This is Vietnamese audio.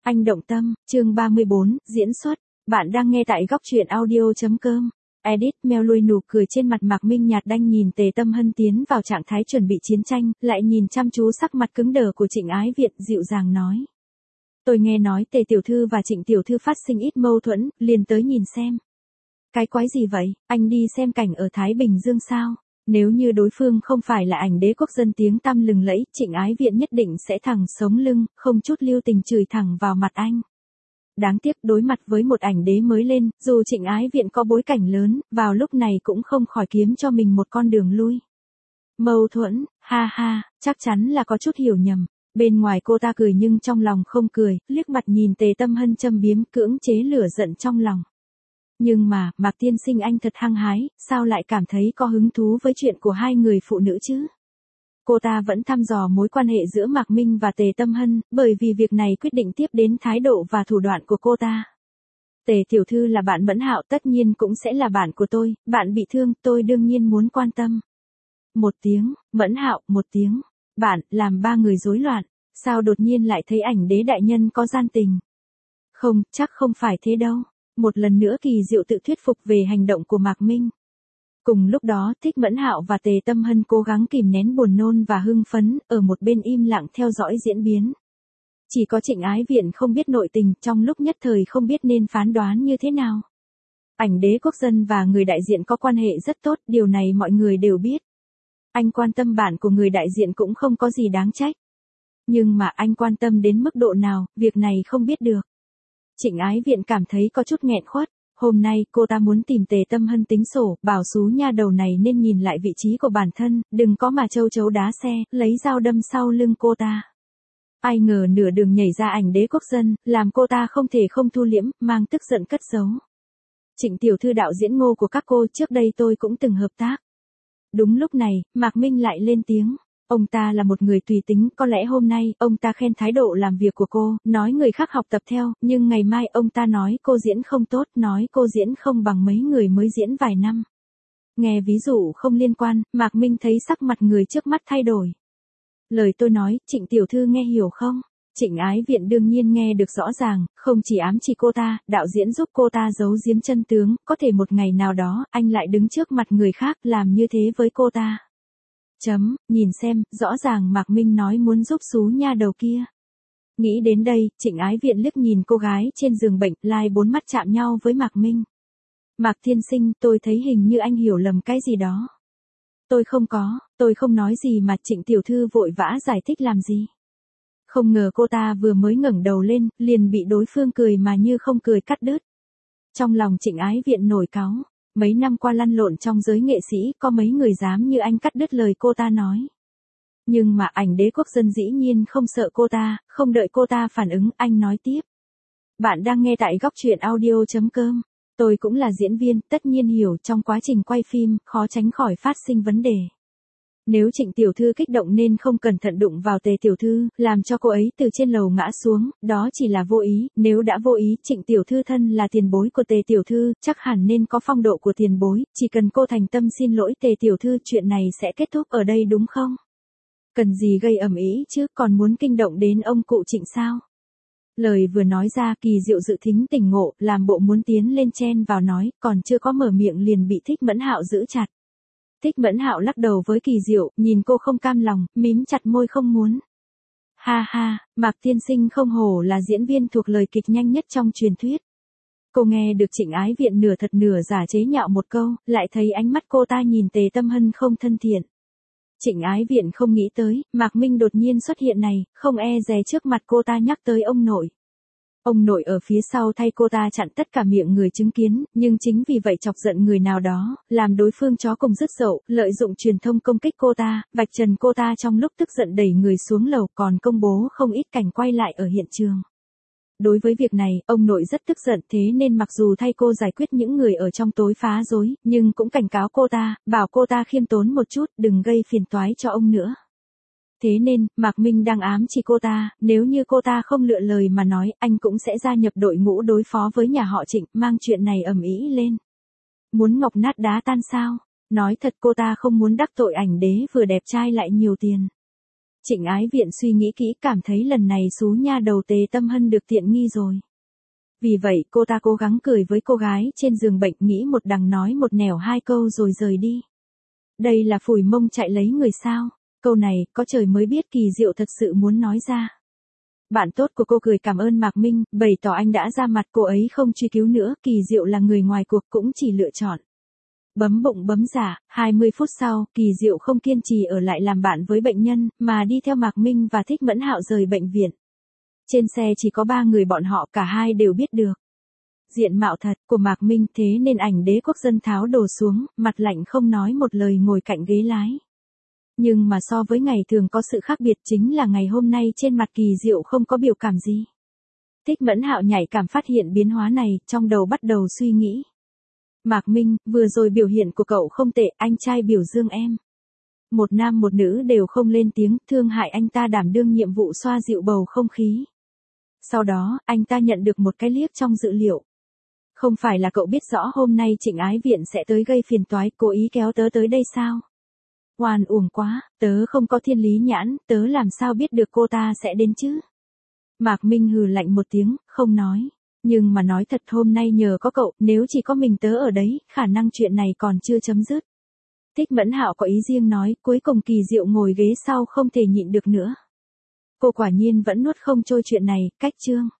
Anh động tâm, chương 34, diễn xuất. Bạn đang nghe tại góc truyện audio.com. Edit meo lui nụ cười trên mặt Mạc Minh nhạt đanh nhìn Tề Tâm Hân tiến vào trạng thái chuẩn bị chiến tranh, lại nhìn chăm chú sắc mặt cứng đờ của Trịnh Ái Viện, dịu dàng nói. Tôi nghe nói Tề tiểu thư và Trịnh tiểu thư phát sinh ít mâu thuẫn, liền tới nhìn xem. Cái quái gì vậy, anh đi xem cảnh ở Thái Bình Dương sao? Nếu như đối phương không phải là ảnh đế quốc dân tiếng tăm lừng lẫy, Trịnh Ái Viện nhất định sẽ thẳng sống lưng, không chút lưu tình chửi thẳng vào mặt anh. Đáng tiếc đối mặt với một ảnh đế mới lên, dù Trịnh Ái Viện có bối cảnh lớn, vào lúc này cũng không khỏi kiếm cho mình một con đường lui. Mâu thuẫn, ha ha, chắc chắn là có chút hiểu nhầm. Bên ngoài cô ta cười nhưng trong lòng không cười, liếc mặt nhìn Tề Tâm Hân châm biếm cưỡng chế lửa giận trong lòng. Nhưng mà, Mạc tiên sinh anh thật hăng hái, sao lại cảm thấy có hứng thú với chuyện của hai người phụ nữ chứ? Cô ta vẫn thăm dò mối quan hệ giữa Mạc Minh và Tề Tâm Hân, bởi vì việc này quyết định tiếp đến thái độ và thủ đoạn của cô ta. Tề tiểu thư là bạn Mẫn Hạo, tất nhiên cũng sẽ là bạn của tôi, bạn bị thương, tôi đương nhiên muốn quan tâm. Một tiếng, Mẫn Hạo, một tiếng, bạn, làm ba người rối loạn, sao đột nhiên lại thấy ảnh đế đại nhân có gian tình? Không, chắc không phải thế đâu. Một lần nữa Kỳ Diệu tự thuyết phục về hành động của Mạc Minh. Cùng lúc đó, Thích Mẫn Hạo và Tề Tâm Hân cố gắng kìm nén buồn nôn và hưng phấn, ở một bên im lặng theo dõi diễn biến. Chỉ có Trịnh Ái Viện không biết nội tình, trong lúc nhất thời không biết nên phán đoán như thế nào. Ảnh đế quốc dân và người đại diện có quan hệ rất tốt, điều này mọi người đều biết. Anh quan tâm bạn của người đại diện cũng không có gì đáng trách. Nhưng mà anh quan tâm đến mức độ nào, việc này không biết được. Trịnh Ái Viện cảm thấy có chút nghẹn khuất. Hôm nay cô ta muốn tìm Tề Tâm Hân tính sổ, bảo xú nha đầu này nên nhìn lại vị trí của bản thân, đừng có mà châu chấu đá xe, lấy dao đâm sau lưng cô ta. Ai ngờ nửa đường nhảy ra ảnh đế quốc dân, làm cô ta không thể không thu liễm, mang tức giận cất giấu. Trịnh tiểu thư đạo diễn Ngô của các cô, trước đây tôi cũng từng hợp tác. Đúng lúc này, Mạc Minh lại lên tiếng. Ông ta là một người tùy tính, có lẽ hôm nay, ông ta khen thái độ làm việc của cô, nói người khác học tập theo, nhưng ngày mai ông ta nói cô diễn không tốt, nói cô diễn không bằng mấy người mới diễn vài năm. Nghe ví dụ không liên quan, Mạc Minh thấy sắc mặt người trước mắt thay đổi. Lời tôi nói, Trịnh tiểu thư nghe hiểu không? Trịnh Ái Viện đương nhiên nghe được rõ ràng, không chỉ ám chỉ cô ta, đạo diễn giúp cô ta giấu giếm chân tướng, có thể một ngày nào đó, anh lại đứng trước mặt người khác làm như thế với cô ta. Nhìn xem, rõ ràng Mạc Minh nói muốn giúp xú nha đầu kia. Nghĩ đến đây, Trịnh Ái Viện liếc nhìn cô gái trên giường bệnh, lai bốn mắt chạm nhau với Mạc Minh. Mạc tiên sinh, tôi thấy hình như anh hiểu lầm cái gì đó. Tôi không nói gì mà. Trịnh tiểu thư vội vã giải thích làm gì. Không ngờ cô ta vừa mới ngẩng đầu lên, liền bị đối phương cười mà như không cười cắt đứt. Trong lòng Trịnh Ái Viện nổi cáu. Mấy năm qua lăn lộn trong giới nghệ sĩ, có mấy người dám như anh cắt đứt lời cô ta nói. Nhưng mà ảnh đế quốc dân dĩ nhiên không sợ cô ta, không đợi cô ta phản ứng, anh nói tiếp. Bạn đang nghe tại góc truyện audio.com. Tôi cũng là diễn viên, tất nhiên hiểu trong quá trình quay phim, khó tránh khỏi phát sinh vấn đề. Nếu Trịnh tiểu thư kích động nên không cẩn thận đụng vào Tề tiểu thư, làm cho cô ấy từ trên lầu ngã xuống, đó chỉ là vô ý, nếu đã vô ý, Trịnh tiểu thư thân là tiền bối của Tề tiểu thư, chắc hẳn nên có phong độ của tiền bối, chỉ cần cô thành tâm xin lỗi Tề tiểu thư, chuyện này sẽ kết thúc ở đây đúng không? Cần gì gây ầm ĩ chứ, còn muốn kinh động đến ông cụ Trịnh sao? Lời vừa nói ra, Kỳ Diệu dự thính tỉnh ngộ, làm bộ muốn tiến lên chen vào nói, còn chưa có mở miệng liền bị Thích Mẫn Hạo giữ chặt. Thích Mẫn Hạo lắc đầu với Kỳ Diệu, nhìn cô không cam lòng, mím chặt môi không muốn. Ha ha, Mạc tiên sinh không hổ là diễn viên thuộc lời kịch nhanh nhất trong truyền thuyết. Cô nghe được Trịnh Ái Viện nửa thật nửa giả chế nhạo một câu, lại thấy ánh mắt cô ta nhìn Tề Tâm Hân không thân thiện. Trịnh Ái Viện không nghĩ tới, Mạc Minh đột nhiên xuất hiện này, không e dè trước mặt cô ta nhắc tới ông nội. Ông nội ở phía sau thay cô ta chặn tất cả miệng người chứng kiến, nhưng chính vì vậy chọc giận người nào đó, làm đối phương chó cùng dứt dậu, lợi dụng truyền thông công kích cô ta, vạch trần cô ta trong lúc tức giận đẩy người xuống lầu, còn công bố không ít cảnh quay lại ở hiện trường. Đối với việc này, ông nội rất tức giận, thế nên mặc dù thay cô giải quyết những người ở trong tối phá rối, nhưng cũng cảnh cáo cô ta, bảo cô ta khiêm tốn một chút, đừng gây phiền toái cho ông nữa. Thế nên, Mạc Minh đang ám chỉ cô ta, nếu như cô ta không lựa lời mà nói, anh cũng sẽ gia nhập đội ngũ đối phó với nhà họ Trịnh, mang chuyện này ầm ĩ lên. Muốn ngọc nát đá tan sao? Nói thật cô ta không muốn đắc tội ảnh đế vừa đẹp trai lại nhiều tiền. Trịnh Ái Viện suy nghĩ kỹ cảm thấy lần này xú nha đầu Tề Tâm Hân được tiện nghi rồi. Vì vậy cô ta cố gắng cười với cô gái trên giường bệnh, nghĩ một đằng nói một nẻo hai câu rồi rời đi. Đây là phủi mông chạy lấy người sao? Câu này, có trời mới biết Kỳ Diệu thật sự muốn nói ra. Bạn tốt của cô cười cảm ơn Mạc Minh, bày tỏ anh đã ra mặt cô ấy không truy cứu nữa, Kỳ Diệu là người ngoài cuộc cũng chỉ lựa chọn bấm bụng bấm giả. 20 phút sau, Kỳ Diệu không kiên trì ở lại làm bạn với bệnh nhân, mà đi theo Mạc Minh và Thích Mẫn Hạo rời bệnh viện. Trên xe chỉ có 3 người bọn họ, cả hai đều biết được diện mạo thật của Mạc Minh, thế nên ảnh Đế Quốc Dân tháo đồ xuống, mặt lạnh không nói một lời ngồi cạnh ghế lái. Nhưng mà so với ngày thường có sự khác biệt, chính là ngày hôm nay trên mặt Kỳ Diệu không có biểu cảm gì. Thích Mẫn Hạo nhạy cảm phát hiện biến hóa này, trong đầu bắt đầu suy nghĩ. Mạc Minh, vừa rồi biểu hiện của cậu không tệ, anh trai biểu dương em. Một nam một nữ đều không lên tiếng, thương hại anh ta đảm đương nhiệm vụ xoa dịu bầu không khí. Sau đó, anh ta nhận được một cái liếc trong dự liệu. Không phải là cậu biết rõ hôm nay Trịnh Ái Viện sẽ tới gây phiền toái, cố ý kéo tớ tới đây sao? Oan uổng quá, tớ không có thiên lý nhãn, tớ làm sao biết được cô ta sẽ đến chứ? Mạc Minh hừ lạnh một tiếng, không nói. Nhưng mà nói thật, hôm nay nhờ có cậu, nếu chỉ có mình tớ ở đấy, khả năng chuyện này còn chưa chấm dứt. Thích Mẫn Hạo có ý riêng nói, cuối cùng Kỳ Diệu ngồi ghế sau không thể nhịn được nữa. Cô quả nhiên vẫn nuốt không trôi chuyện này, cách chương.